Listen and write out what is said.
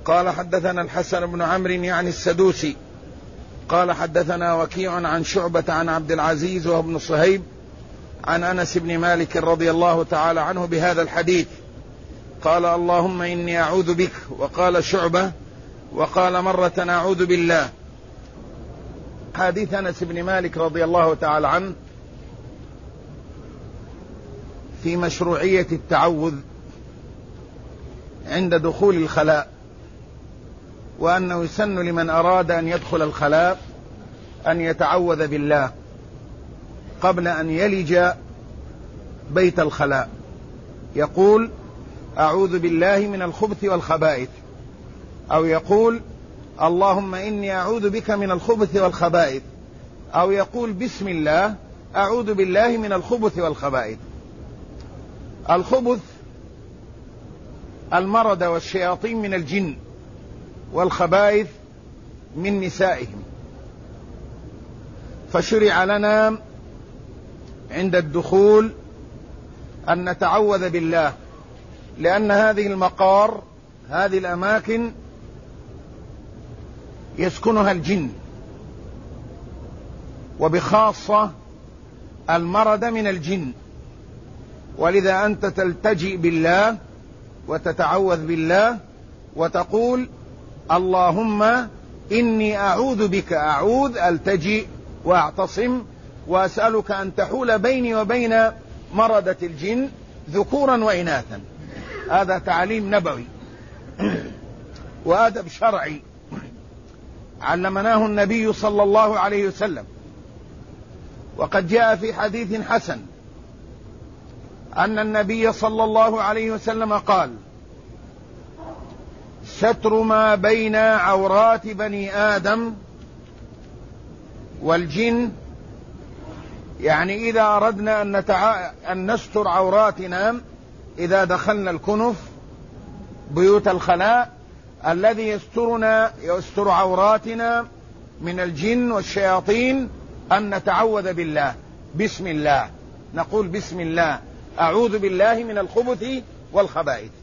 قال حدثنا الحسن بن عمرو يعني السدوسي قال حدثنا وكيع عن شعبة عن عبد العزيز وابن صهيب عن أنس بن مالك رضي الله تعالى عنه بهذا الحديث. قال اللهم إني أعوذ بك، وقال شعبة وقال مرة أعوذ بالله. حديث أنس بن مالك رضي الله تعالى عنه في مشروعية التعوذ عند دخول الخلاء، وأنه يسن لمن أراد أن يدخل الخلاء أن يتعوذ بالله قبل أن يلج بيت الخلاء، يقول أعوذ بالله من الخبث والخبائث، أو يقول اللهم إني أعوذ بك من الخبث والخبائث، أو يقول بسم الله أعوذ بالله من الخبث والخبائث. الخبث المرض والشياطين من الجن، والخبائث من نسائهم. فشرع لنا عند الدخول أن نتعوذ بالله، لأن هذه المقار، هذه الأماكن يسكنها الجن، وبخاصة المرض من الجن. ولذا أنت تلتجئ بالله وتتعوذ بالله وتقول اللهم إني أعوذ بك، أعوذ ألتجئ وأعتصم وأسألك أن تحول بيني وبين مرضة الجن ذكورا وإناثا. هذا تعليم نبوي وأدب شرعي علمناه النبي صلى الله عليه وسلم. وقد جاء في حديث حسن أن النبي صلى الله عليه وسلم قال ستر ما بين عورات بني آدم والجن، يعني إذا أردنا أن نستر عوراتنا إذا دخلنا الكنف بيوت الخلاء، الذي يستر عوراتنا من الجن والشياطين أن نتعوذ بالله بسم الله، نقول بسم الله أعوذ بالله من الخبث والخبائث.